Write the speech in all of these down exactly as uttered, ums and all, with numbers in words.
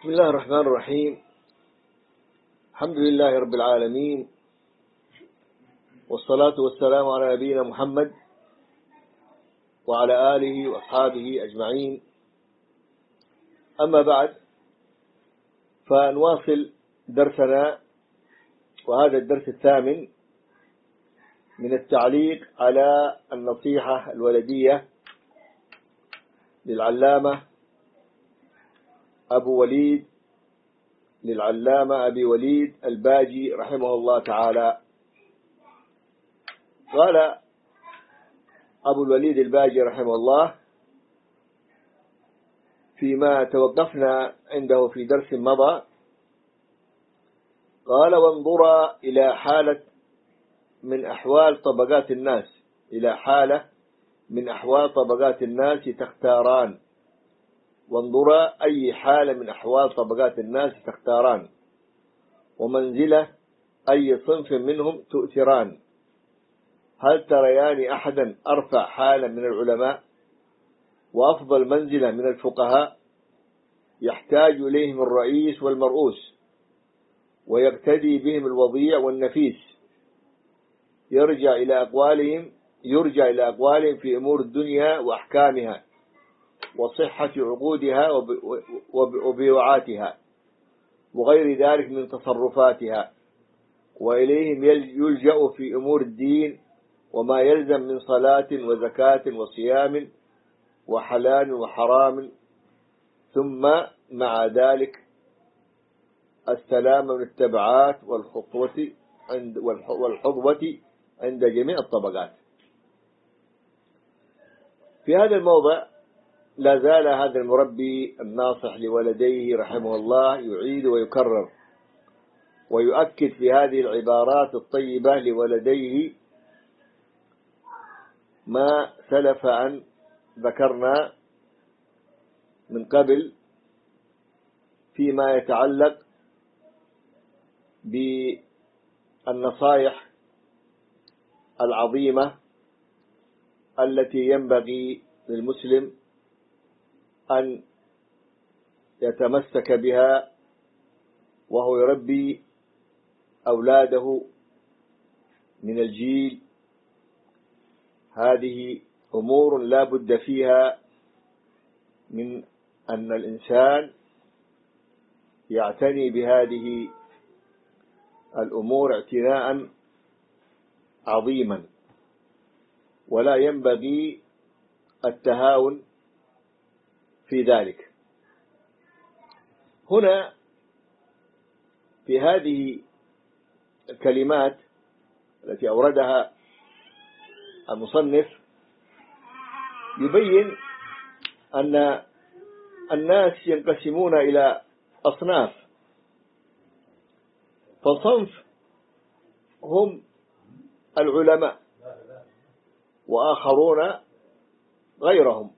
بسم الله الرحمن الرحيم. الحمد لله رب العالمين، والصلاة والسلام على نبينا محمد وعلى آله وأصحابه أجمعين. أما بعد، فنواصل درسنا، وهذا الدرس الثامن من التعليق على النصيحة الولدية للعلامة أبو وليد للعلامة أبي وليد الباجي رحمه الله تعالى. قال أبو الوليد الباجي رحمه الله فيما توقفنا عنده في درس مضى، قال: وانظر إلى حالة من أحوال طبقات الناس إلى حالة من أحوال طبقات الناس تختاران وانظر أي حالة من أحوال طبقات الناس تختاران ومنزلة أي صنف منهم تؤثران. هل تريان أحدا أرفع حالة من العلماء وأفضل منزلة من الفقهاء يحتاج إليهم الرئيس والمرؤوس ويقتدي بهم الوضيع والنفيس، يرجع إلى أقوالهم يرجع إلى أقوالهم في أمور الدنيا وأحكامها وصحة عقودها وبيوعاتها وغير ذلك من تصرفاتها، وإليهم يلجأ في أمور الدين وما يلزم من صلاة وزكاة وصيام وحلال وحرام، ثم مع ذلك السلام من التبعات والخطوة عند والحظوة عند جميع الطبقات. في هذا الموضع لا زال هذا المربي الناصح لولديه رحمه الله يعيد ويكرر ويؤكد في هذه العبارات الطيبة لولديه ما سلف أن ذكرنا من قبل فيما يتعلق بالنصائح العظيمة التي ينبغي للمسلم أن يتمسك بها وهو يربي أولاده من الجيل. هذه أمور لا بد فيها من أن الإنسان يعتني بهذه الأمور اعتناء عظيما، ولا ينبغي التهاون في ذلك. هنا في هذه الكلمات التي أوردها المصنف يبين أن الناس ينقسمون إلى أصناف، فصنف هم العلماء وآخرون غيرهم.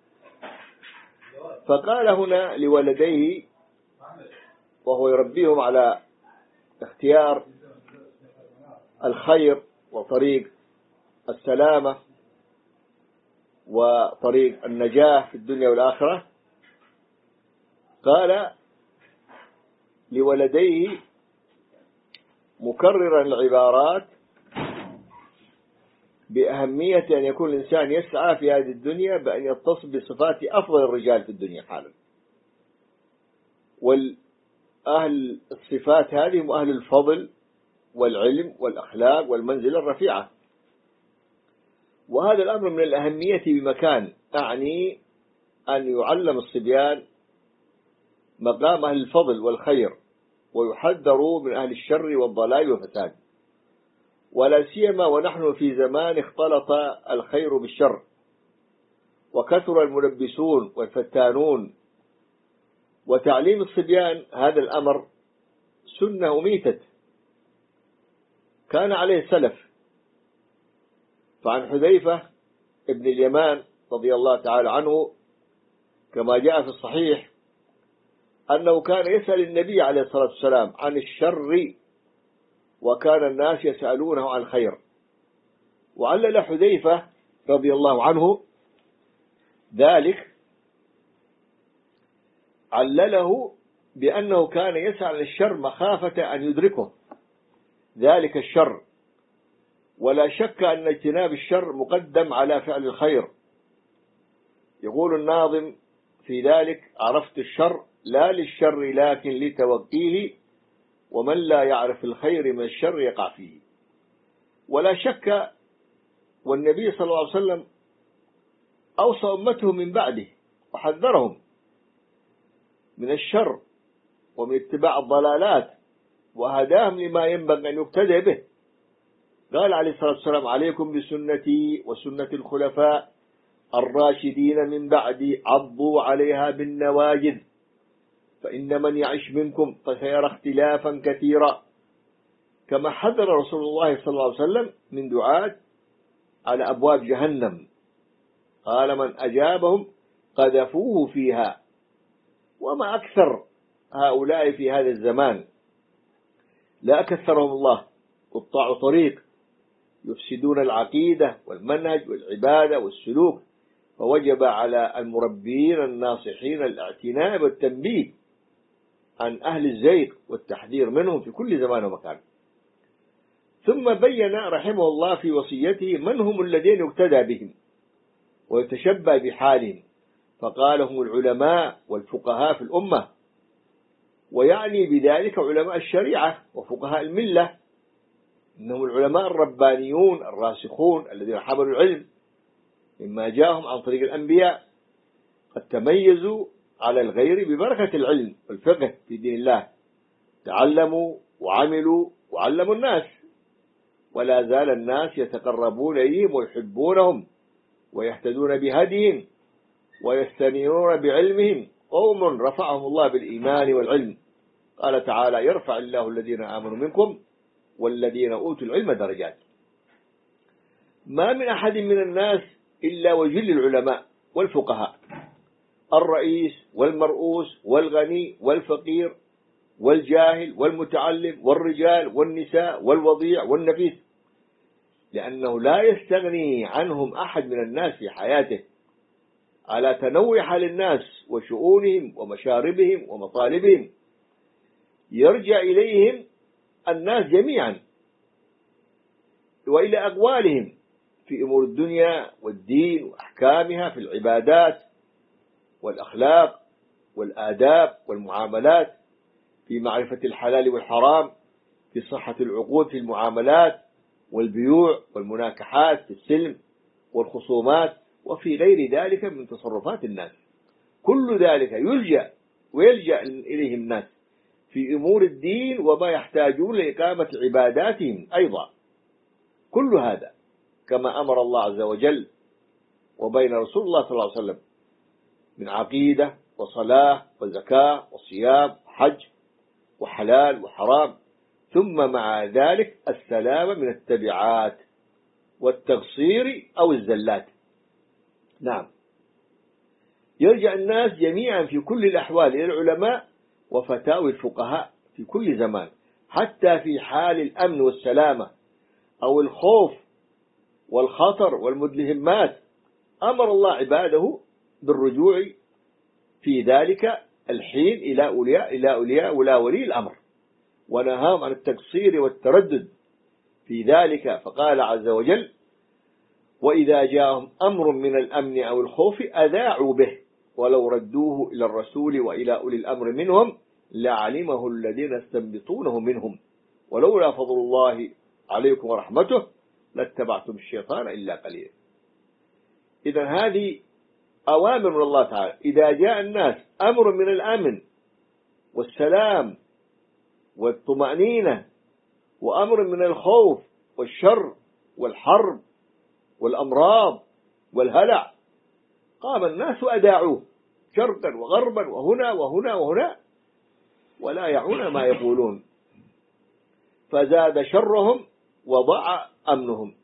فقال هنا لولديه وهو يربيهم على اختيار الخير وطريق السلامة وطريق النجاة في الدنيا والآخرة، قال لولديه مكررا العبارات بأهمية أن يكون الإنسان يسعى في هذه الدنيا بأن يتصف بصفات أفضل الرجال في الدنيا حالا، والأهل الصفات هذه هم أهل الفضل والعلم والأخلاق والمنزلة الرفيعة. وهذا الأمر من الأهمية بمكان، أعني أن يعلم الصبيان مقام أهل الفضل والخير ويحذروا من أهل الشر والضلال والفساد، ولا سيما ونحن في زمان اختلط الخير بالشر وكثر الملبسون والفتانون. وتعليم الصبيان هذا الأمر سنة أميتت كان عليه السلف. فعن حذيفة ابن اليمان رضي الله تعالى عنه كما جاء في الصحيح أنه كان يسأل النبي عليه الصلاة والسلام عن الشر وكان الناس يسألونه عن الخير. وعلل حذيفة رضي الله عنه ذلك علله بأنه كان يسعى للشر مخافة أن يدركه ذلك الشر، ولا شك أن اجتناب الشر مقدم على فعل الخير. يقول الناظم في ذلك: عرفت الشر لا للشر لكن لتوقيه، ومن لا يعرف الخير من الشر يقع فيه. ولا شك والنبي صلى الله عليه وسلم أوصى أمته من بعده وحذرهم من الشر ومن اتباع الضلالات، وهداهم لما ينبغي أن يقتدى به. قال عليه الصلاة والسلام: عليكم بسنتي وسنة الخلفاء الراشدين من بعدي عضوا عليها بالنواجذ، فإن من يعش منكم فسيرى اختلافا كثيرا. كما حذر رسول الله صلى الله عليه وسلم من دعاة على أبواب جهنم، قال: من أجابهم قذفوه فيها. وما أكثر هؤلاء في هذا الزمان، لا كثرهم الله، قطاع طريق يفسدون العقيدة والمنهج والعبادة والسلوك. فوجب على المربين الناصحين الاعتناء والتنبيه عن أهل الزيغ والتحذير منهم في كل زمان ومكان. ثم بين رحمه الله في وصيته من هم الذين يقتدى بهم ويتشبه بحالهم، فقال: هم العلماء والفقهاء في الأمة، ويعني بذلك علماء الشريعة وفقهاء الملة، إنهم العلماء الربانيون الراسخون الذين حملوا العلم مما جاءهم عن طريق الأنبياء، قد تميزوا على الغير ببركة العلم والفقه في دين الله، تعلموا وعملوا وعلموا الناس، ولا زال الناس يتقربون إليهم ويحبونهم ويهتدون بهديهم ويستنيرون بعلمهم، قوم رفعهم الله بالإيمان والعلم. قال تعالى: يرفع الله الذين آمنوا منكم والذين أوتوا العلم درجات. ما من أحد من الناس إلا وجل العلماء والفقهاء، الرئيس والمرؤوس والغني والفقير والجاهل والمتعلم والرجال والنساء والوضيع والنفيس، لأنه لا يستغني عنهم أحد من الناس في حياته، على تنوع حال الناس وشؤونهم ومشاربهم ومطالبهم. يرجع إليهم الناس جميعا وإلى أقوالهم في أمور الدنيا والدين وأحكامها في العبادات والأخلاق والآداب والمعاملات، في معرفة الحلال والحرام، في صحة العقود في المعاملات والبيوع والمناكحات في السلم والخصومات، وفي غير ذلك من تصرفات الناس. كل ذلك يلجأ ويلجأ إليه الناس في أمور الدين وما يحتاجون لإقامة عباداتهم أيضا. كل هذا كما أمر الله عز وجل وبين رسول الله صلى الله عليه وسلم من عقيدة وصلاة وزكاة وصيام وحج وحلال وحرام، ثم مع ذلك السلامة من التبعات والتقصير أو الزلات. نعم، يرجع الناس جميعا في كل الأحوال إلى العلماء وفتاوي الفقهاء في كل زمان، حتى في حال الأمن والسلامة أو الخوف والخطر والمدلهمات. أمر الله عباده بالرجوع في ذلك الحين إلى أولياء إلى أولياء ولا ولي الأمر، ونهاهم عن التقصير والتردد في ذلك، فقال عز وجل: وإذا جاءهم أمر من الأمن أو الخوف أذاعوا به ولو ردوه إلى الرسول وإلى أولي الأمر منهم لعلمه الذين يستنبطونه منهم ولولا فضل الله عليكم ورحمته لاتبعتم الشيطان إلا قليلا. إذن هذه أوامر من الله تعالى. إذا جاء الناس أمر من الأمن والسلام والطمأنينة وأمر من الخوف والشر والحرب والأمراض والهلع، قام الناس أداعوه شرقا وغربا وهنا وهنا وهنا ولا يعون ما يقولون، فزاد شرهم وضاع أمنهم.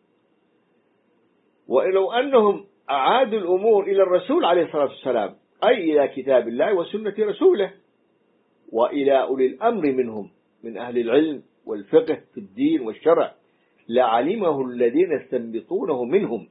ولو أنهم أعادوا الأمور إلى الرسول عليه الصلاة والسلام، أي إلى كتاب الله وسنة رسوله، وإلى أولي الأمر منهم من أهل العلم والفقه في الدين والشرع، لعلمه الذين يستنبطونه منهم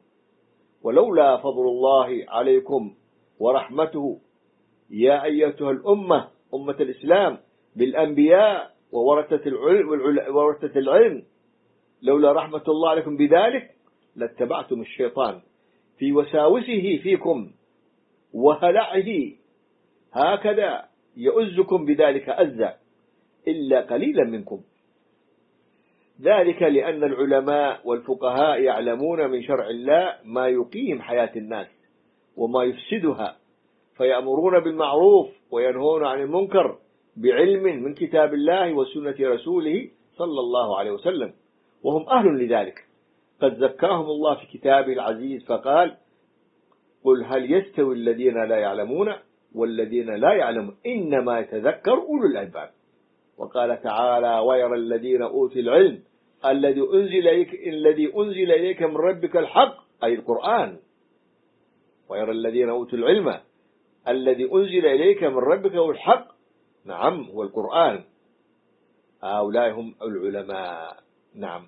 ولولا فضل الله عليكم ورحمته يا أيتها الأمة أمة الإسلام بالأنبياء وورثة العلم, وورثة العلم، لولا رحمة الله عليكم بذلك لاتبعتم الشيطان في وساوسه فيكم وهلعه، هكذا يؤزكم بذلك أزا إلا قليلا منكم. ذلك لأن العلماء والفقهاء يعلمون من شرع الله ما يقيم حياة الناس وما يفسدها، فيأمرون بالمعروف وينهون عن المنكر بعلم من كتاب الله وسنة رسوله صلى الله عليه وسلم، وهم أهل لذلك. قد زكاهم الله في كتابه العزيز فقال: قل هل يستوي الذين لا يعلمون والذين لا يعلمون إنما يتذكر أولو الألباب. وقال تعالى: ويرى الذين أوتوا العلم الذي أنزل إليك الذي أنزل إليك من ربك الحق، أي القرآن. ويرى الذين أوتوا العلم الذي أنزل إليك من ربك هو الحق، نعم هو القرآن. هؤلاء هم العلماء، نعم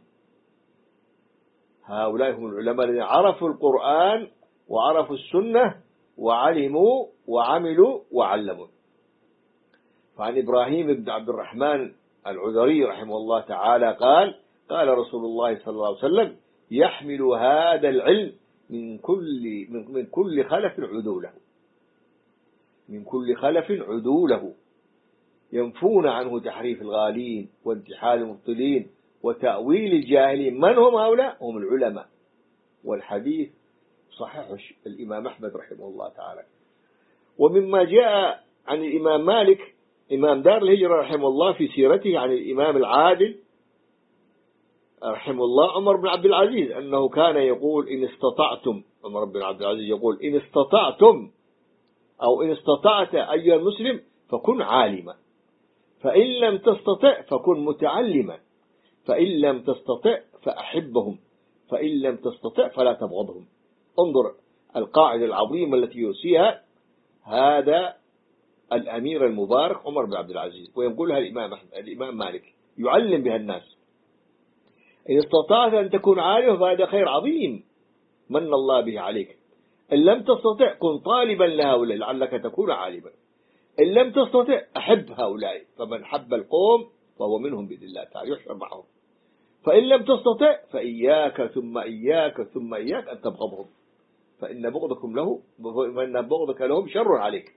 هؤلاء هم العلماء الذين عرفوا القرآن وعرفوا السنة وعلموا وعملوا وعلموا. فعن إبراهيم بن عبد الرحمن العذري رحمه الله تعالى قال: قال رسول الله صلى الله عليه وسلم: يحمل هذا العلم من كل من كل خلف عدوله، من كل خلف عدوله، ينفون عنه تحريف الغالين وانتحال المبطلين وتأويل الجاهلين. من هم هؤلاء؟ هم العلماء. والحديث صحيح الإمام أحمد رحمه الله تعالى. ومما جاء عن الإمام مالك إمام دار الهجرة رحمه الله في سيرته عن الإمام العادل رحمه الله عمر بن عبد العزيز أنه كان يقول: إن استطعتم، عمر بن عبد العزيز يقول: إن استطعتم أو إن استطعت أيها المسلم فكن عالما، فإن لم تستطع فكن متعلما، فإن لم تستطع فأحبهم، فإن لم تستطع فلا تبغضهم. انظر القاعدة العظيمة التي يوصيها هذا الأمير المبارك عمر بن عبد العزيز، ويقولها الإمام الإمام مالك يعلم بها الناس. إن استطعت أن تكون عالما فهذا خير عظيم من الله به عليك. إن لم تستطع كن طالبا لهؤلاء لعلك تكون عالما. إن لم تستطع أحب هؤلاء، فمن حب القوم فهو منهم بإذن الله تعالى يحشر معهم. فإن لم تستطع فإياك ثم إياك ثم إياك أن تبغضهم، فإن بغضكم له فإن بغضك لهم شر عليك.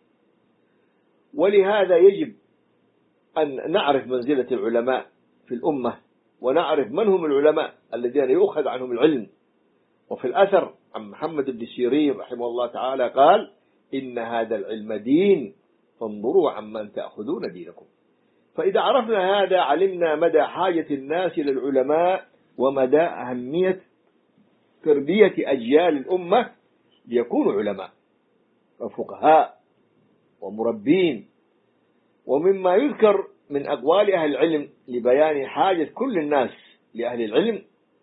ولهذا يجب أن نعرف منزلة العلماء في الأمة، ونعرف من هم العلماء الذين يؤخذ عنهم العلم. وفي الأثر عن محمد بن سيرين رحمه الله تعالى قال: إن هذا العلم دين فانظروا عمن تأخذون دينكم. فإذا عرفنا هذا علمنا مدى حاجة الناس إلى العلماء ومدى أهمية تربية أجيال الأمة ليكونوا علماء وفقهاء ومربين. ومما يذكر من أقوال أهل العلم لبيان حاجة كل الناس لأهل العلم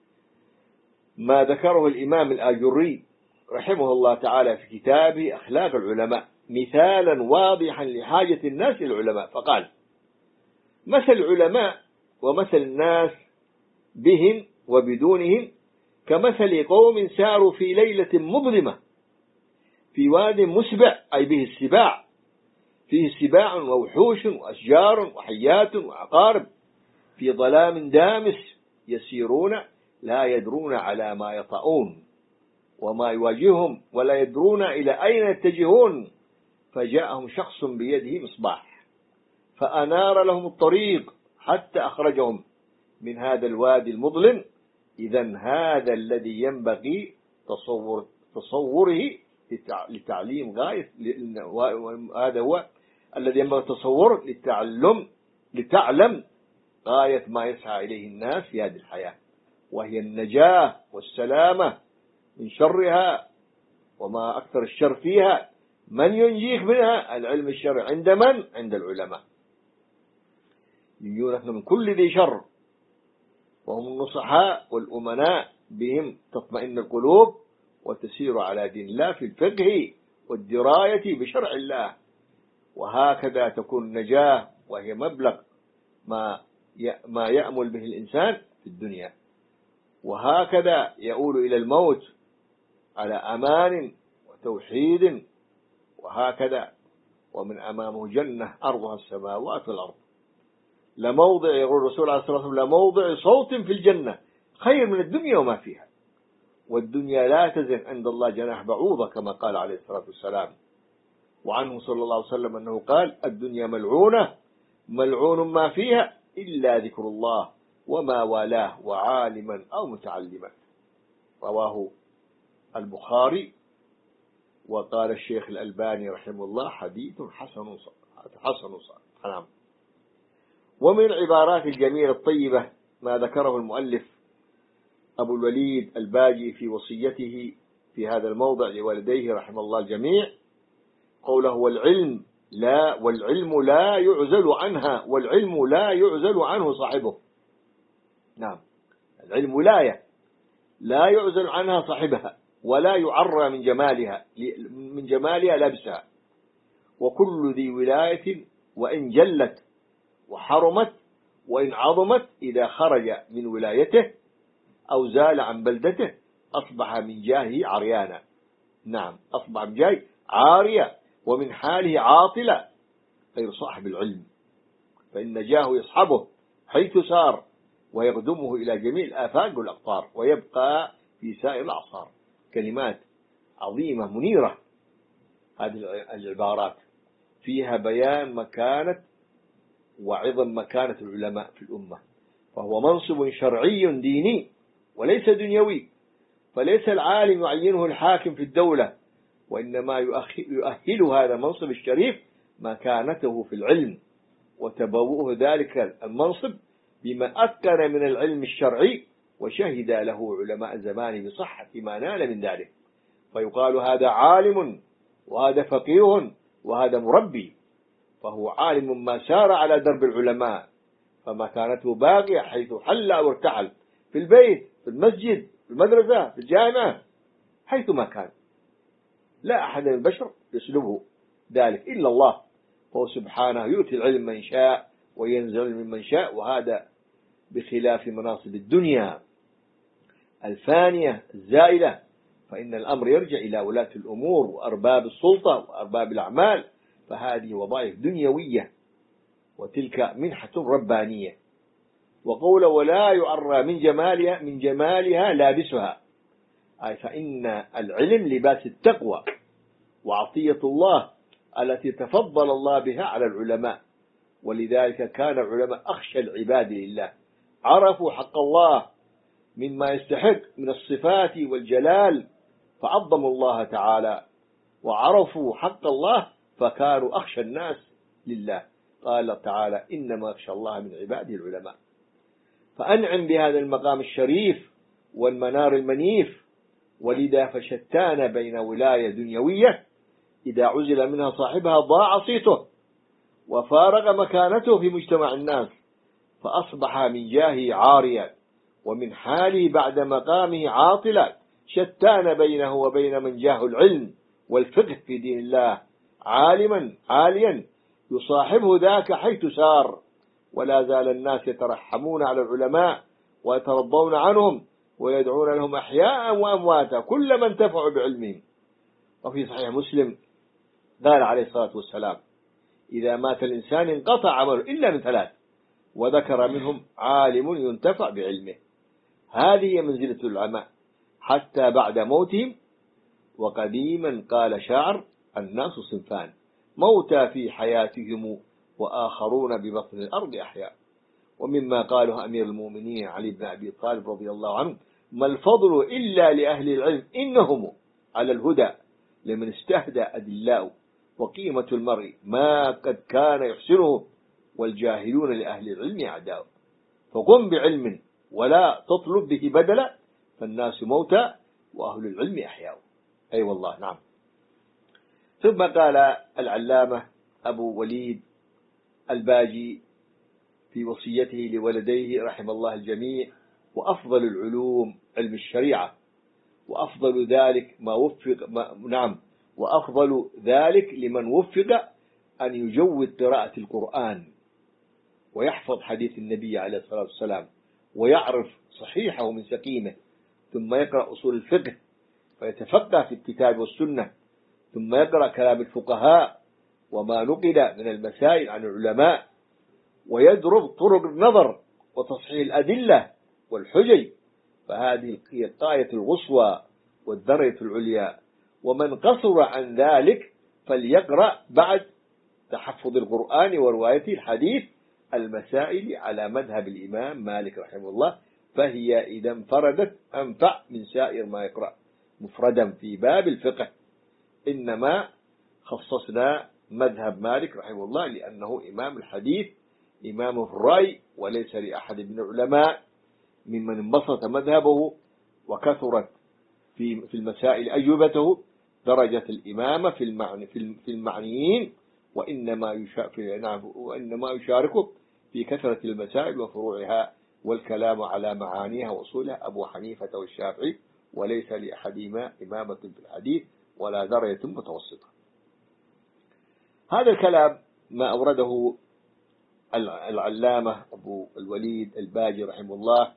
ما ذكره الإمام الآجري رحمه الله تعالى في كتابه أخلاق العلماء مثالا واضحا لحاجة الناس إلى العلماء، فقال: مثل العلماء ومثل الناس بهم وبدونهم كمثل قوم ساروا في ليلة مظلمة في واد مسبع، أي به السباع، فيه سباع ووحوش وأشجار وحيات وعقارب في ظلام دامس، يسيرون لا يدرون على ما يطؤون وما يواجههم ولا يدرون إلى أين يتجهون، فجاءهم شخص بيده مصباح فأنار لهم الطريق حتى أخرجهم من هذا الوادي المظلم. إذن هذا الذي ينبغي تصور تصوره لتعليم غاية، هذا هو الذي ينبغي تصوره للتعلم لتعلم غاية ما يسعى إليه الناس في هذه الحياة، وهي النجاة والسلامة من شرها وما أكثر الشر فيها. من ينجيك منها؟ العلم الشرعي. عند من؟ عند العلماء. ينجونك من كل ذي شر، وهم النصحاء والأمناء، بهم تطمئن القلوب وتسير على دين الله في الفقه والدراية بشرع الله. وهكذا تكون النجاة، وهي مبلغ ما ما يأمل به الإنسان في الدنيا، وهكذا يؤول إلى الموت على أمان وتوحيد. وهكذا ومن أمامه جنة أرضها السماوات والأرض، لموضع، يقول الرسول عليه الصلاة والسلام، لموضع صوت في الجنة خير من الدنيا وما فيها، والدنيا لا تزن عند الله جناح بعوضة كما قال عليه الصلاة والسلام. وعنه صلى الله عليه وسلم أنه قال: الدنيا ملعونة ملعون ما فيها إلا ذكر الله وما والاه وعالما أو متعلما. رواه البخاري. وقال الشيخ الألباني رحمه الله: حديث حسن حسن صحيح. نعم. ومن العبارات الجميلة الطيبة ما ذكره المؤلف أبو الوليد الباجي في وصيته في هذا الموضع لوالديه رحمه الله الجميع، قوله: والعلم لا والعلم لا يعزل عنها والعلم لا يعزل عنه صاحبه. نعم، العلم ولاية لا يعزل عنها صاحبها ولا يعرى من جمالها من جمالها لبسها، وكل ذي ولاية وإن جلت وحرمت وإن عظمت إذا خرج من ولايته أو زال عن بلدته أصبح من جاهه عريانا. نعم، أصبح من جاهه عاريا ومن حاله عاطلا غير صاحب العلم، فإن جاهه يصحبه حيث سار ويخدمه إلى جميع الآفاق والأقطار ويبقى في سائر الأعصار. كلمات عظيمة منيرة هذه العبارات، فيها بيان مكانة وعظم مكانة العلماء في الأمة، فهو منصب شرعي ديني وليس دنيوي، فليس العالم يعينه الحاكم في الدولة، وإنما يؤهل هذا المنصب الشريف مكانته في العلم وتبوؤه ذلك المنصب بما أتقن من العلم الشرعي وشهد له علماء الزمان بصحة ما نال من ذلك، فيقال هذا عالم وهذا فقيه وهذا مربي، فهو عالم ما سار على درب العلماء فمكانته باقية حيث حل أو ارتحل، في البيت، في المسجد، في المدرسة، في الجامعة، حيثما كان، لا أحد من البشر يسلبه ذلك إلا الله، فهو سبحانه يؤتي العلم من شاء وينزل من شاء، وهذا بخلاف مناصب الدنيا الفانية الزائلة، فإن الأمر يرجع إلى ولاة الأمور وأرباب السلطة وأرباب الأعمال، فهذه وظائف دنيوية وتلك منحة ربانية. وقول ولا يعرى من جمالها من جمالها لابسها، أي فإن العلم لباس التقوى وعطية الله التي تفضل الله بها على العلماء، ولذلك كان العلماء أخشى العباد لله، عرفوا حق الله مما يستحق من الصفات والجلال فعظموا الله تعالى، وعرفوا حق الله فكانوا أخشى الناس لله. قال تعالى: إنما يخشى الله من عباده العلماء. فأنعم بهذا المقام الشريف والمنار المنيف، ولذا فشتان بين ولاية دنيوية إذا عزل منها صاحبها ضاع صيته وفارغ مكانته في مجتمع الناس، فأصبح من جاهه عاريا ومن حاله بعد مقامه عاطلا، شتان بينه وبين من جاه العلم والفقه في دين الله، عالما عاليا يصاحبه ذاك حيث سار، ولا زال الناس يترحمون على العلماء ويترضون عنهم ويدعون لهم أحياء وأمواتا كلما انتفعوا بعلمهم. وفي صحيح مسلم قال عليه الصلاة والسلام: إذا مات الإنسان انقطع عمله إلا من ثلاث، وذكر منهم عالم ينتفع بعلمه. هذه منزلة العلماء حتى بعد موتهم. وقديما قال شاعر: الناس صنفان، موتى في حياتهم وآخرون ببطن الأرض أحياء. ومما قاله أمير المؤمنين علي بن أبي طالب رضي الله عنه: ما الفضل إلا لأهل العلم إنهم على الهدى لمن استهدى أدلاء، وقيمة المرء ما قد كان يحسنه، والجاهلون لأهل العلم أعداء. فقم بعلم ولا تطلب به بدلا، فالناس موتى وأهل العلم أحياء. أي أيوة والله. نعم. ثم قال العلامة أبو وليد الباجي في وصيته لولديه رحم الله الجميع: وأفضل العلوم علم الشريعة، وأفضل ذلك ما وفق ما نعم وأفضل ذلك لمن وفق أن يجود قراءة القرآن ويحفظ حديث النبي عليه الصلاة والسلام ويعرف صحيحه من سقيمه، ثم يقرأ أصول الفقه فيتفقه في الكتاب والسنة، ثم يقرأ كلام الفقهاء وما نقل من المسائل عن العلماء، ويدرب طرق النظر وتصحيح الأدلة والحجج، فهذه هي الغاية القصوى والدرجة العليا. ومن قصر عن ذلك فليقرأ بعد تحفظ القرآن ورواية الحديث المسائل على مذهب الإمام مالك رحمه الله، فهي إذا انفردت أنفع من سائر ما يقرأ مفردا في باب الفقه. إنما خصصنا مذهب مالك رحمه الله لأنه إمام الحديث، إمام الرأي، وليس لأحد من العلماء ممن انبسط مذهبه وكثرت في في المسائل أجوبته درجة الإمامة في المعني في المعنيين، وإنما وإنما يشاركه في كثرة المسائل وفروعها والكلام على معانيها وأصولها أبو حنيفة والشافعي، وليس لأحدهما إمامة في الحديث ولا درجة متوسطة. هذا الكلام ما أورده العلامة أبو الوليد الباجي رحمه الله،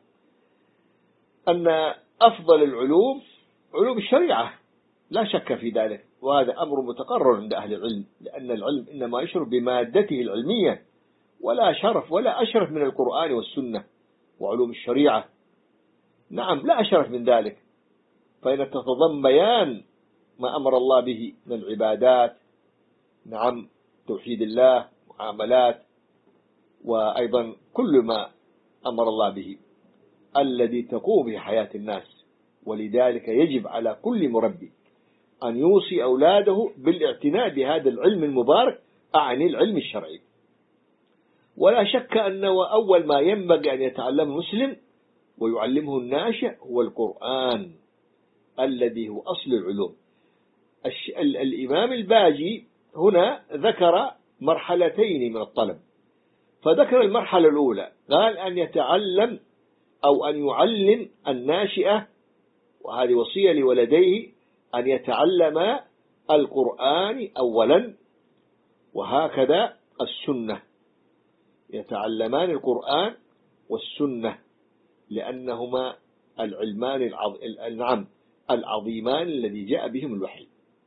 أن أفضل العلوم علوم الشريعة، لا شك في ذلك، وهذا أمر متقرر عند أهل العلم، لأن العلم إنما يشرف بمادته العلمية، ولا شرف ولا أشرف من القرآن والسنة وعلوم الشريعة. نعم، لا أشرف من ذلك، فإن تتضمن بيان ما أمر الله به من العبادات، نعم، توحيد الله، معاملات، وأيضا كل ما أمر الله به الذي تقوم به حياة الناس. ولذلك يجب على كل مربي أن يوصي أولاده بالاعتناء بهذا العلم المبارك، أعني العلم الشرعي. ولا شك أنه أول ما ينبغي أن يتعلم المسلم ويعلمه الناشئ هو القرآن الذي هو أصل العلوم. الإمام الباجي هنا ذكر مرحلتين من الطلب، فذكر المرحلة الأولى، قال أن يتعلم أو أن يعلم الناشئة، وهذه وصية لولديه، أن يتعلم القرآن أولا، وهكذا السنة، يتعلمان القرآن والسنة، لأنهما العلمان العظ... النعم العظيمان الذي جاء بهم الوحي.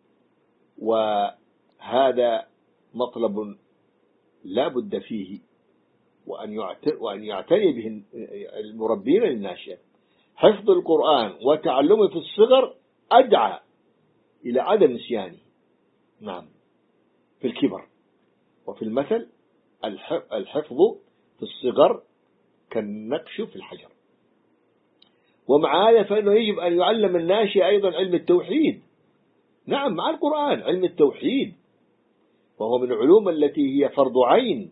وهذا مطلب لا بد فيه، وأن يعتني به المربين للناشئة. حفظ القرآن وتعلمه في الصغر أدعى إلى عدم نسيانه، نعم، في الكبر. وفي المثل الحفظ في الصغر كالنقش في الحجر. ومع هذا فإنه يجب أن يعلم الناشئ أيضا علم التوحيد، نعم، مع القرآن علم التوحيد، وهو من العلوم التي هي فرض عين،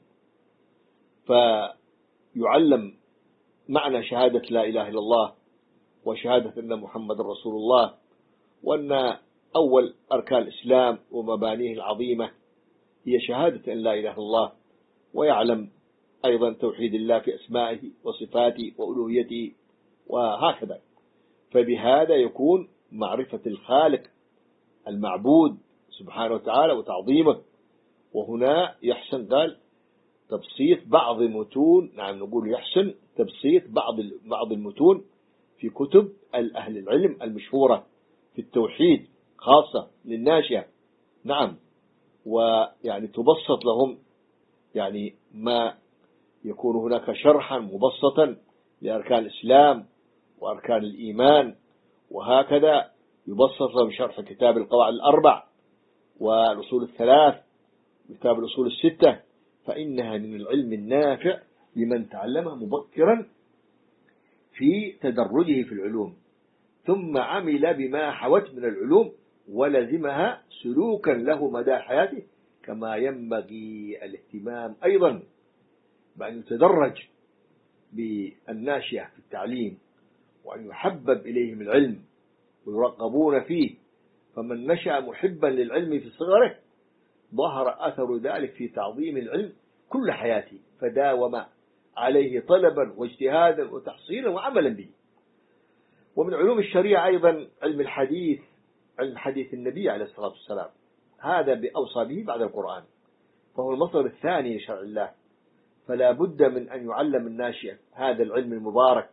فيعلم معنى شهادة لا إله إلا الله وشهادة أن محمد رسول الله، وأن أول أركان الإسلام ومبانيه العظيمة هي شهادة أن لا إله إلا الله، ويعلم أيضا توحيد الله في أسمائه وصفاته وألوهيته وهكذا. فبهذا يكون معرفة الخالق المعبود سبحانه وتعالى وتعظيمه. وهنا يحسن قال تبسيط بعض متون، نعم نقول يحسن تبسيط بعض بعض المتون في كتب أهل العلم المشهورة في التوحيد خاصة للناشئة، نعم، ويعني تبسط لهم يعني ما يكون هناك شرحا مبسطا لأركان الإسلام وأركان الإيمان، وهكذا يبسط لهم شرح كتاب القواعد الأربع والأصول الثلاث كتاب الأصول الستة، فإنها من العلم النافع لمن تعلمها مبكرا في تدرجه في العلوم، ثم عمل بما حوت من العلوم ولزمها سلوكا له مدى حياته. كما ينبغي الاهتمام أيضا بأن يتدرج بالناشئة في التعليم، وأن يحبب إليهم العلم ويرغبون فيه. فمن نشأ محبا للعلم في صغره ظهر أثر ذلك في تعظيم العلم كل حياته، فداوم عليه طلبا واجتهادا وتحصيلا وعملا به. ومن علوم الشريعة أيضا علم الحديث، علم حديث النبي عليه الصلاة والسلام، هذا بأوصى به بعد القرآن، فهو المصدر الثاني لشرع الله، فلا بد من أن يعلم الناشئ هذا العلم المبارك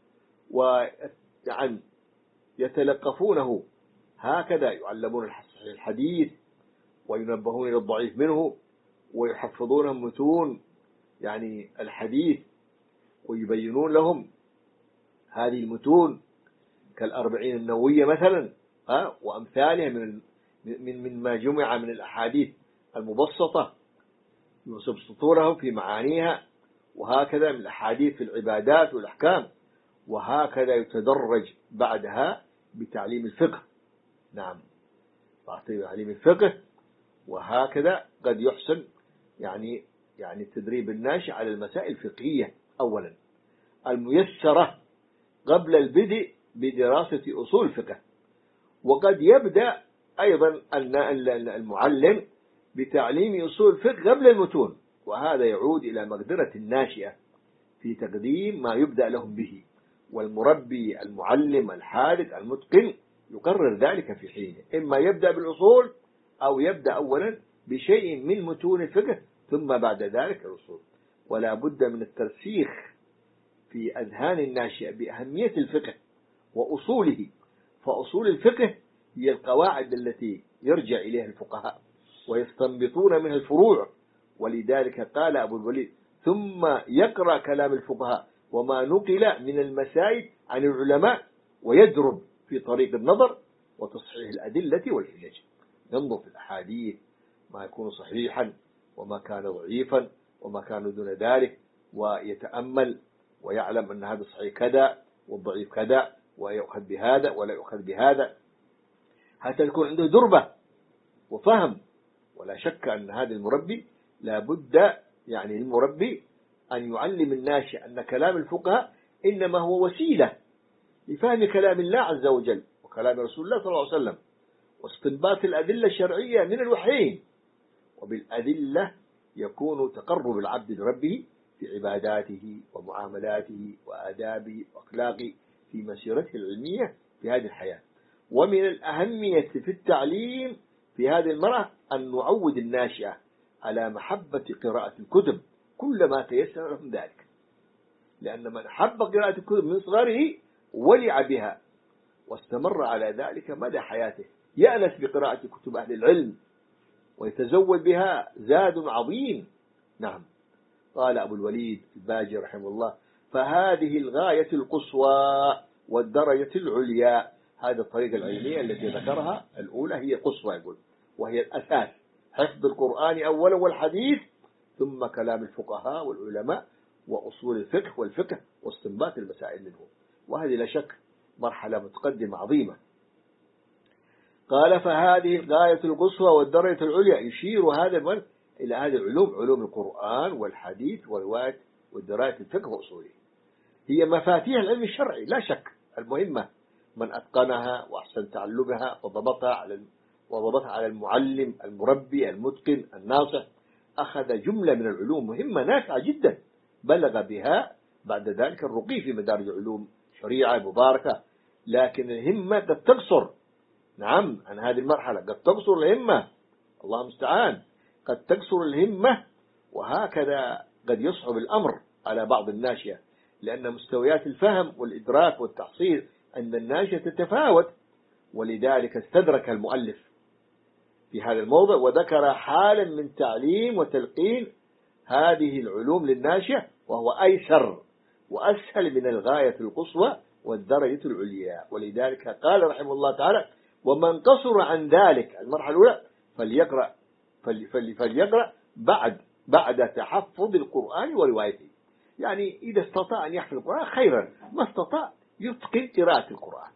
ويعني يتلقفونه، هكذا يعلمون الحديث وينبهون إلى الضعيف منه، ويحفظون متون يعني الحديث، ويبينون لهم هذه المتون كالأربعين النووية مثلا ها وأمثالها من من من ما جمع من الأحاديث المبسطة، يبسطونهم في معانيها، وهكذا من الأحاديث في العبادات والأحكام، وهكذا يتدرج بعدها بتعليم الفقه. نعم، تعليم الفقه، وهكذا قد يحسن يعني يعني التدريب الناشئ على المسائل الفقهية أولا الميسرة قبل البدء بدراسة أصول الفقه. وقد يبدأ أيضا المعلم بتعليم أصول الفقه قبل المتون، وهذا يعود إلى مقدرة الناشئة في تقديم ما يبدأ لهم به، والمربي المعلم الحارث المتقن يقرر ذلك في حينه، إما يبدأ بالأصول أو يبدأ أولا بشيء من متون الفقه ثم بعد ذلك الأصول. ولا بد من الترسيخ في أذهان الناشئة بأهمية الفقه وأصوله، فأصول الفقه هي القواعد التي يرجع إليها الفقهاء ويستنبطون منها الفروع. ولذلك قال أبو الوليد: ثم يقرأ كلام الفقهاء وما نقل من المسائل عن العلماء، ويدرب في طريق النظر وتصحيح الأدلة والحجج، ينظر في الأحاديث ما يكون صحيحا وما كان ضعيفا وما كان دون ذلك، ويتأمل ويعلم أن هذا الصحيح كذا والضعيف كذا، ويأخذ بهذا ولا يأخذ بهذا، حتى يكون عنده دربة وفهم. ولا شك أن هذا المربي لا بد يعني المربي أن يعلم الناشئ أن كلام الفقهاء إنما هو وسيلة لفهم كلام الله عز وجل وكلام رسول الله صلى الله عليه وسلم، واستنباط الأدلة الشرعية من الوحيين. وبالأدلة يكون تقرب العبد لربه في عباداته ومعاملاته وآدابه وأخلاقه في مسيرته العلمية في هذه الحياة. ومن الأهمية في التعليم في هذه المرحلة أن نعود الناشئة على محبة قراءة الكتب كلما تيسر لهم ذلك، لأن من حب قراءة الكتب من صغره ولع بها واستمر على ذلك مدى حياته، يأنس بقراءة كتب أهل العلم ويتزود بها زاد عظيم. نعم، قال أبو الوليد الباجي رحمه الله: فهذه الغاية القصوى والدرجة العليا. هذه الطريقة العلمية التي ذكرها الأولى هي قصوى، يقول، وهي الأساس، حفظ القرآن أولا والحديث، ثم كلام الفقهاء والعلماء وأصول الفقه والفقه واستنباط المسائل منه. وهذه لا شك مرحلة متقدمة عظيمة. قال: فهذه الغاية القصوى والدرجة العليا. يشير هذا المرء إلى هذه العلوم، علوم القرآن والحديث ورواية ودراية الفقه وأصوله، هي مفاتيح العلم الشرعي لا شك المهمة. من أتقنها وأحسن تعلمها وضبطها على وضبطها على المعلم المربي المتقن الناصح أخذ جملة من العلوم مهمة نافعة جدا، بلغ بها بعد ذلك الرقي في مدارج علوم شريعة مباركة. لكن الهمة قد تقصر، نعم، عن هذه المرحلة قد تقصر الهمة، الله المستعان، قد تقصر الهمة. وهكذا قد يصعب الأمر على بعض الناشئة، لأن مستويات الفهم والإدراك والتحصيل عند الناشئة تتفاوت. ولذلك استدرك المؤلف في هذا الموضع وذكر حالا من تعليم وتلقين هذه العلوم للناشئة، وهو أيسر وأسهل من الغاية القصوى والدرجة العليا. ولذلك قال رحمه الله تعالى: ومن قصر عن ذلك المرحلة الأولى فليقرأ فليقرأ بعد بعد تحفظ القرآن وروايته. يعني إذا استطاع أن يحفظ القرآن خيرا، ما استطاع يتقن قراءة القرآن.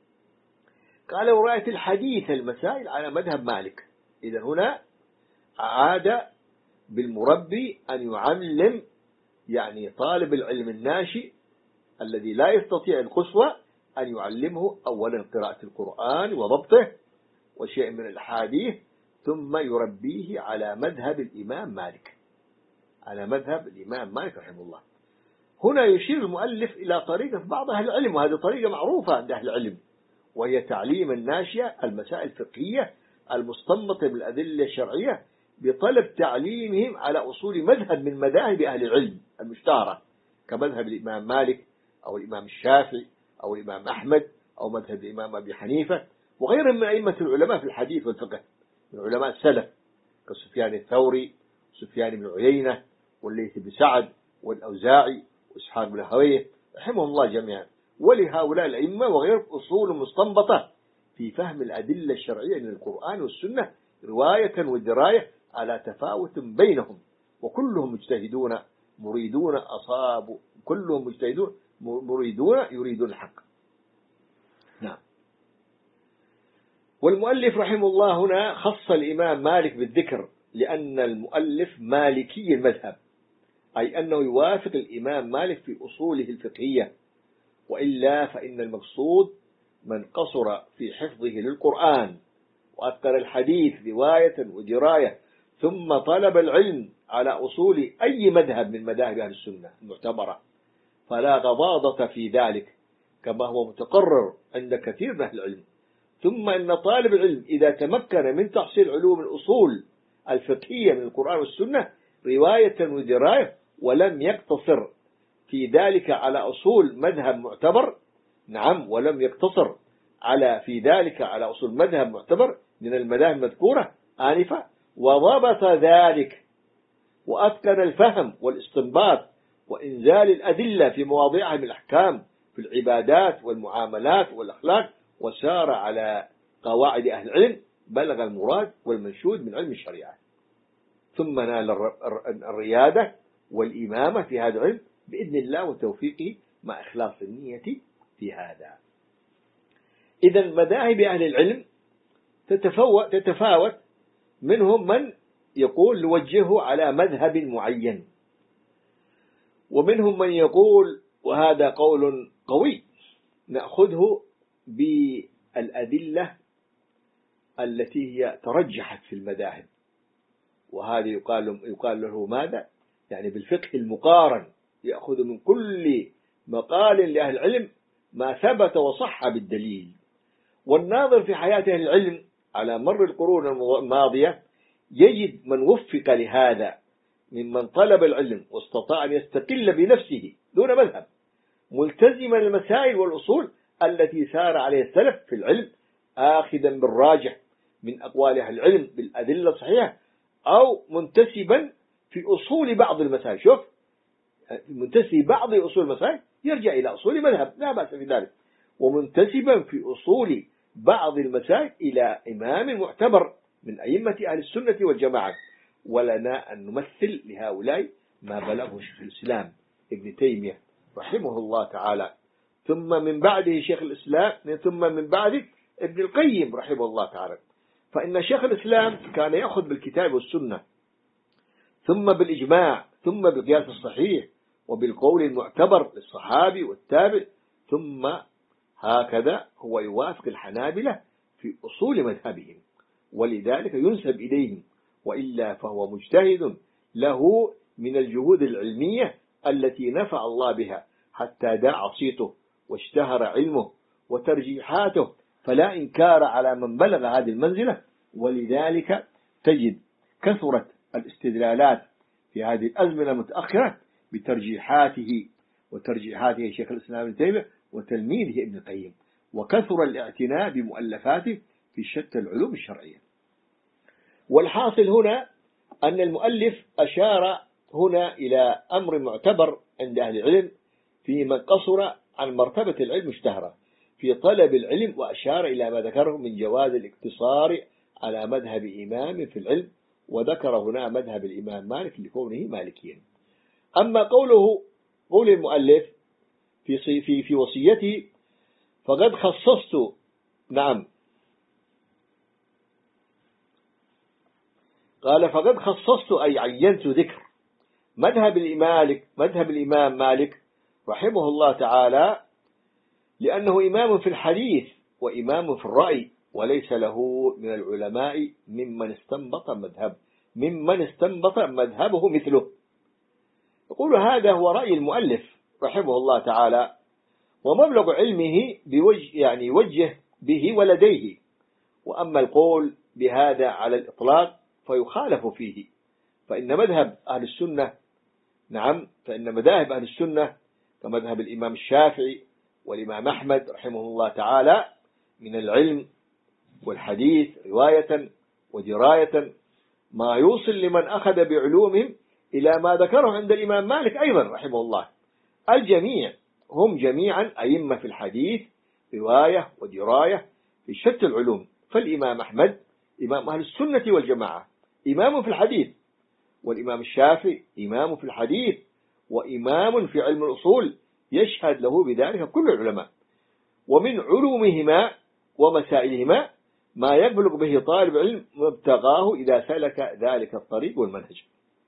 قال: ورواية الحديث المسائل على مذهب مالك. إذا هنا عاد بالمربي أن يعلم يعني طالب العلم الناشئ الذي لا يستطيع القصوى أن يعلمه أولا قراءة القرآن وضبطه وشيء من الحديث، ثم يربيه على مذهب الإمام مالك على مذهب الإمام مالك رحمه الله. هنا يشير المؤلف إلى طريقة بعض أهل العلم، وهذه طريقة معروفة عند أهل العلم، وهي تعليم الناشئة المسائل الفقهية المستنبطة من الأدلة الشرعية بطلب تعليمهم على أصول مذهب من مذاهب أهل العلم المشتهرة، كمذهب الإمام مالك أو الإمام الشافعي أو الإمام أحمد أو مذهب الإمام أبي حنيفة وغيرهم من أئمة العلماء في الحديث والفقه من علماء السلف. كسفيان الثوري، سفيان بن عيينة، والليث بن سعد، والأوزاعي، وإسحاق بن راهويه رحمهم الله جميعا. ولهؤلاء الأئمة وغير أصول مستنبطة في فهم الأدلة الشرعية من القرآن والسنة رواية ودراية على تفاوت بينهم، وكلهم مجتهدون مريدون أصابوا كلهم مجتهدون مريدون يريدون الحق. نعم. والمؤلف رحمه الله هنا خص الإمام مالك بالذكر لأن المؤلف مالكي المذهب، أي أنه يوافق الإمام مالك في أصوله الفقهية، وإلا فإن المقصود من قصر في حفظه للقرآن وأتقن الحديث رواية ودراية ثم طلب العلم على أصول أي مذهب من مذاهب أهل السنة المعتبرة فلا غضاضة في ذلك كما هو متقرر عند كثير من أهل العلم. ثم أن طالب العلم إذا تمكن من تحصيل علوم الأصول الفقهية من القرآن والسنة رواية ودراية ولم يقتصر في ذلك على أصول مذهب معتبر، نعم، ولم يقتصر على في ذلك على أصول مذهب معتبر من المذاهب المذكورة آنفة، وضبط ذلك وأتقن الفهم والاستنباط وإنزال الأدلة في مواضيعها من الأحكام في العبادات والمعاملات والأخلاق، وسار على قواعد أهل العلم بلغ المراد والمنشود من علم الشريعة، ثم نال الريادة والإمامة في هذا العلم بإذن الله وتوفيقه مع إخلاص النية في هذا. إذا مذاهب أهل العلم تتفاوت, تتفاوت منهم من يقول نوجهه على مذهب معين، ومنهم من يقول وهذا قول قوي نأخذه بالأدلة التي هي ترجحت في المذاهب، وهذا يقال يقال له ماذا؟ يعني بالفقه المقارن، يأخذ من كل مقال لأهل العلم ما ثبت وصح بالدليل. والناظر في حياة أهل العلم على مر القرون الماضية يجد من وفق لهذا ممن طلب العلم واستطاع أن يستقل بنفسه دون مذهب ملتزما المسائل والأصول التي سار عليها السلف في العلم، آخذا بالراجح من أقوال أهل العلم بالأدلة الصحيحة، أو منتسبا في أصول بعض المسائل. شوف، منتسب بعض أصول المسائل يرجع إلى أصول مذهب لا بأس في ذلك، ومنتسبا في أصول بعض المسائل إلى إمام معتبر من أئمة أهل السنة والجماعة. ولنا أن نمثل لهؤلاء ما بلغه شيخ الإسلام ابن تيمية رحمه الله تعالى، ثم من بعده شيخ الإسلام، ثم من بعده ابن القيم رحمه الله تعالى. فإن شيخ الإسلام كان يأخذ بالكتاب والسنة، ثم بالإجماع، ثم بالقياس الصحيح، وبالقول المعتبر للصحابي والتابع، ثم هكذا هو يوافق الحنابلة في أصول مذهبهم، ولذلك ينسب إليهم، وإلا فهو مجتهد له من الجهود العلمية التي نفع الله بها حتى داع صيته واشتهر علمه وترجيحاته، فلا إنكار على من بلغ هذه المنزلة. ولذلك تجد كثرت الاستدلالات في هذه الأزمنة المتأخرة بترجيحاته وترجيحاته شيخ الإسلام ابن تيمية وتلميذه ابن القيم، وكثر الاعتناء بمؤلفاته في شتى العلوم الشرعية. والحاصل هنا أن المؤلف أشار هنا إلى أمر معتبر عند أهل العلم في من قصر عن مرتبة العلم اشتهر في طلب العلم، وأشار إلى ما ذكره من جواز الاقتصار على مذهب إمام في العلم، وذكر هنا مذهب الإمام مالك لكونه مالكيا. أما قوله قول المؤلف في في في وصيتي فقد خصصت، نعم، قال فقد خصصت أي عينت ذكر مذهب الإمام مذهب الإمام مالك رحمه الله تعالى، لأنه إمام في الحديث وإمام في الرأي، وليس له من العلماء ممن استنبط مذهب ممن استنبط مذهبه مثله. يقول هذا هو رأي المؤلف رحمه الله تعالى، ومبلغ علمه بوجه يعني يوجه به ولديه. وأما القول بهذا على الإطلاق فيخالف فيه، فإن مذهب أهل السنة، نعم، فإن مذاهب أهل السنة كمذهب الإمام الشافعي والإمام أحمد رحمه الله تعالى من العلم والحديث رواية ودراية ما يوصل لمن أخذ بعلومهم إلى ما ذكره عند الإمام مالك أيضا رحمه الله. الجميع هم جميعا أئمة في الحديث رواية ودراية في شتى العلوم. فالإمام أحمد إمام أهل السنة والجماعة إمام في الحديث، والإمام الشافعي إمام في الحديث وإمام في علم الأصول يشهد له بذلك كل العلماء. ومن علومهما ومسائلهما ما يبلغ به طالب علم مبتغاه إذا سلك ذلك الطريق والمنهج.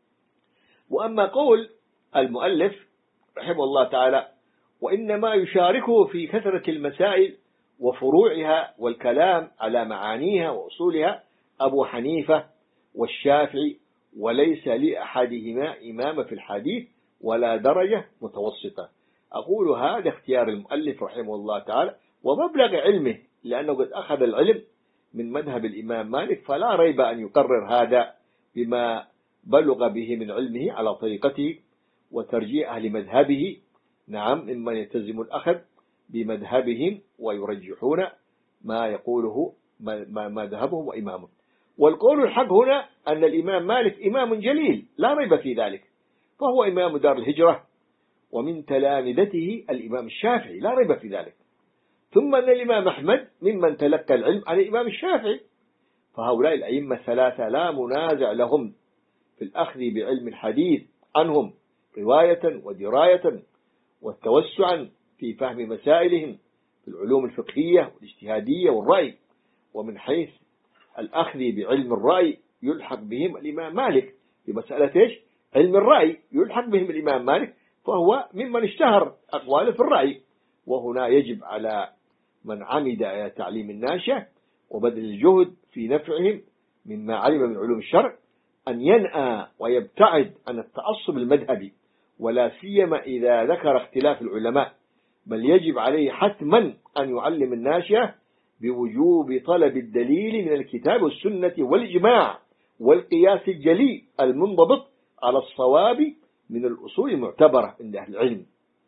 وأما قول المؤلف رحمه الله تعالى وإنما يشاركه في كثرة المسائل وفروعها والكلام على معانيها وأصولها أبو حنيفة والشافعي، وليس لأحدهما إمام في الحديث ولا درجة متوسطة. أقول هذا اختيار المؤلف رحمه الله تعالى ومبلغ علمه، لأنه قد أخذ العلم من مذهب الإمام مالك، فلا ريب أن يقرر هذا بما بلغ به من علمه على طريقته وترجيح أهل مذهبه، نعم، ممن يلتزم الأخذ بمذهبهم ويرجحون ما يقوله مذهبهم وإمامهم. والقول الحق هنا أن الإمام مالك إمام جليل لا ريب في ذلك، فهو إمام دار الهجرة، ومن تلامذته الإمام الشافعي لا ريب في ذلك، ثم أن الإمام أحمد ممن تلقى العلم عن الإمام الشافعي. فهؤلاء الأئمة الثلاثة لا منازع لهم في الأخذ بعلم الحديث عنهم رواية ودراية والتوسعا في فهم مسائلهم في العلوم الفقهية والاجتهادية والرأي. ومن حيث الأخذ بعلم الرأي يلحق بهم الإمام مالك في مسألة إيش؟ علم الرأي يلحق بهم الإمام مالك، فهو ممن اشتهر أقواله في الرأي. وهنا يجب على من عمد على تعليم الناشئة وبذل الجهد في نفعهم مما علم من علوم الشرع أن ينأى ويبتعد عن التعصب المذهبي، ولا سيما إذا ذكر اختلاف العلماء، بل يجب عليه حتما أن يعلم الناشئة بوجوب طلب الدليل من الكتاب والسنة والإجماع والقياس الجلي المنضبط على الصواب من الأصول المعتبرة عند أهل العلم،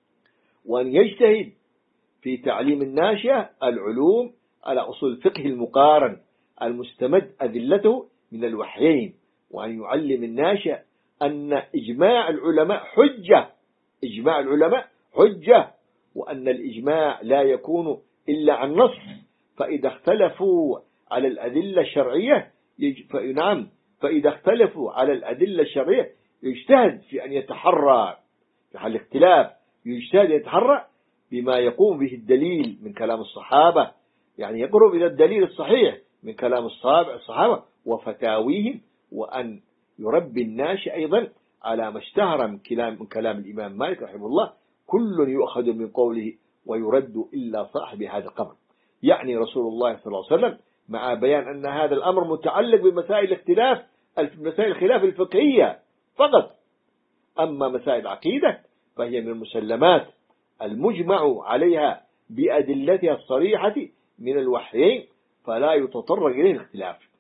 وأن يجتهد في تعليم الناشئة العلوم على أصول الفقه المقارن المستمد أدلته من الوحيين، وأن يعلم الناشئ أن إجماع العلماء حجة إجماع العلماء حجة وأن الإجماع لا يكون إلا عن نص، فإذا اختلفوا على الأدلة الشرعية نعم فإذا اختلفوا على الأدلة الشرعية يجتهد في أن يتحرى في حال الاختلاف، يجتهد يتحرى بما يقوم به الدليل من كلام الصحابة، يعني يقرب إلى الدليل الصحيح من كلام الصحابة وفتاويهم، وأن يربي الناشئ أيضا على ما اشتهر من كلام, من كلام الإمام مالك رحمه الله: كل يؤخذ من قوله ويرد إلا صاحب هذا القبر، يعني رسول الله صلى الله عليه وسلم، مع بيان أن هذا الأمر متعلق بمسائل الاختلاف مسائل الخلاف الفقهية فقط. أما مسائل العقيدة فهي من المسلمات المجمع عليها بأدلتها الصريحة من الوحيين، فلا يتطرق إليه الاختلاف.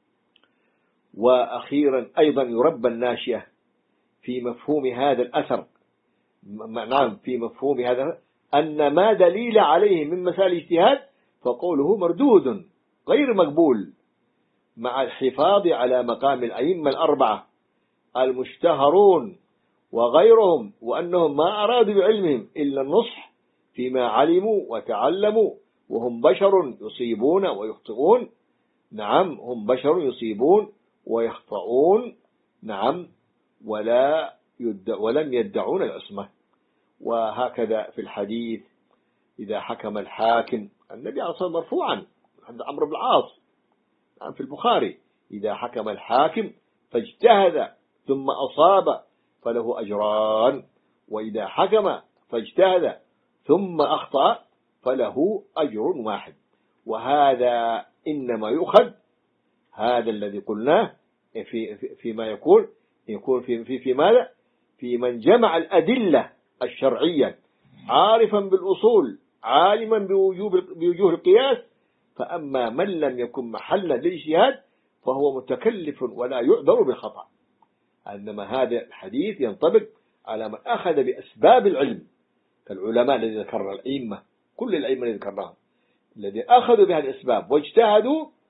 وأخيرا أيضا يربى الناشئة في مفهوم هذا الأثر، نعم في مفهوم هذا أن ما دليل عليه من مسائل الاجتهاد فقوله مردود غير مقبول، مع الحفاظ على مقام الأئمة الأربعة المشتهرون وغيرهم، وأنهم ما أرادوا بعلمهم إلا النصح فيما علموا وتعلموا، وهم بشر يصيبون ويخطئون، نعم هم بشر يصيبون ويخطئون، نعم ولا يدع ولم يدعون العصمة. وهكذا في الحديث إذا حكم الحاكم، النبي عليه الصلاة والسلام مرفوعا عند عمرو بن العاص في البخاري: إذا حكم الحاكم فاجتهد ثم أصاب فله أجران، وإذا حكم فاجتهد ثم أخطأ فله أجر واحد. وهذا إنما يؤخذ هذا الذي قلناه في فيما يكون يكون في في في ماذا في من جمع الأدلة الشرعية عارفا بالأصول عالما بوجوب بوجوه القياس. فأما من لم يكن محلا للاجتهاد فهو متكلف ولا يعذر بالخطأ. إنما هذا الحديث ينطبق على من أخذ بأسباب العلم كالعلماء الذين ذكرنا، الأئمة كل الأئمة الذين ذكرناهم الذين أخذوا بهذه الأسباب واجتهدوا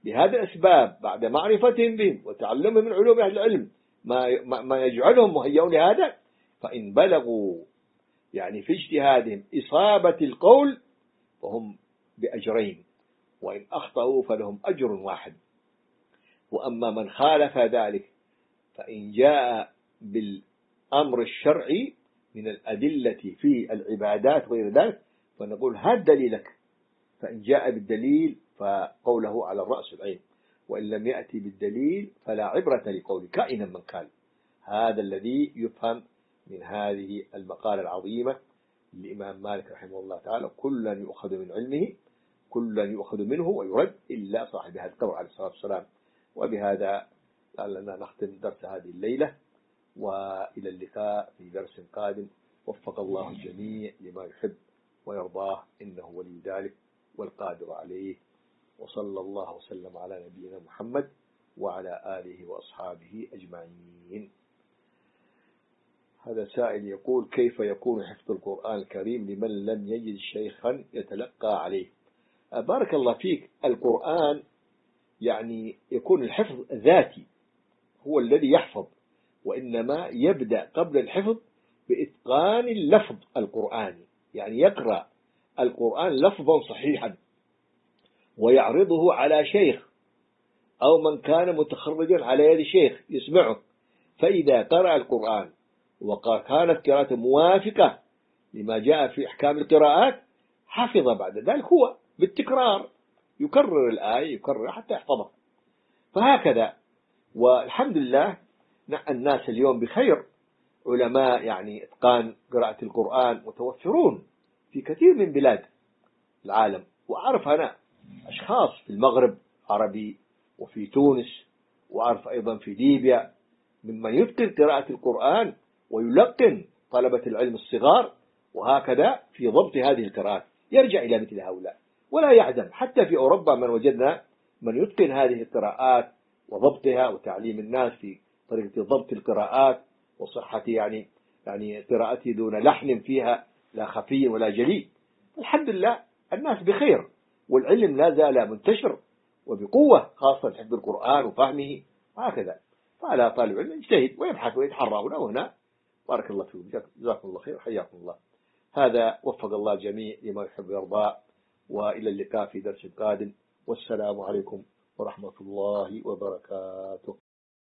بهذه الأسباب بعد معرفتهم بهم وتعلمهم من علوم أهل العلم ما ما يجعلهم مهيئون لهذا، فإن بلغوا يعني في اجتهادهم إصابة القول فهم بأجرين، وإن أخطأوا فلهم أجر واحد. وأما من خالف ذلك فإن جاء بالأمر الشرعي من الأدلة في العبادات وغير ذلك فنقول هذا دليلك، فإن جاء بالدليل فقوله على الرأس والعين، وإن لم يأتي بالدليل فلا عبرة لقوله كائنا من كان. هذا الذي يفهم من هذه المقالة العظيمة للإمام مالك رحمه الله تعالى: كلا يؤخذ من علمه كلا يؤخذ منه ويرد إلا صاحب هذا القبر عليه الصلاة والسلام. وبهذا لعلنا نختم درس هذه الليلة، وإلى اللقاء في درس قادم. وفق الله الجميع لما يحب ويرضاه، إنه ولي ذلك والقادر عليه. وصلى الله وسلم على نبينا محمد وعلى آله وأصحابه أجمعين. هذا سائل يقول: كيف يكون حفظ القرآن الكريم لمن لم يجد شيخا يتلقى عليه؟ بارك الله فيك. القرآن يعني يكون الحفظ ذاتي، هو الذي يحفظ، وإنما يبدأ قبل الحفظ بإتقان اللفظ القرآني، يعني يقرأ القرآن لفظا صحيحا ويعرضه على شيخ أو من كان متخرجا على يد شيخ يسمعه، فإذا قرأ القرآن وكانت قراءته موافقة لما جاء في أحكام القراءات حفظ بعد ذلك هو بالتكرار، يكرر الآية يكرر حتى يحفظها. فهكذا، والحمد لله الناس اليوم بخير، علماء يعني إتقان قراءة القرآن متوفرون في كثير من بلاد العالم. وأعرف أنا أشخاص في المغرب عربي وفي تونس، وأعرف أيضا في ليبيا ممن يتقن قراءة القرآن ويلقن طلبة العلم الصغار، وهكذا في ضبط هذه القراءات يرجع إلى مثل هؤلاء ولا يعدم. حتى في أوروبا من وجدنا من يتقن هذه القراءات وضبطها وتعليم الناس في طريقة ضبط القراءات وصحة يعني يعني قراءته دون لحن فيها لا خفي ولا جلي. الحمد لله الناس بخير، والعلم لا زال منتشر وبقوة، خاصة حفظ القرآن وفهمه. هكذا فعلى طالب العلم يجتهد ويبحث ويتحرى هنا وهنا. بارك الله فيكم، جزاكم الله خير، حياكم الله. هذا وفق الله الجميع لما يحب ويرضى، وإلى اللقاء في درس قادم، والسلام عليكم ورحمة الله وبركاته.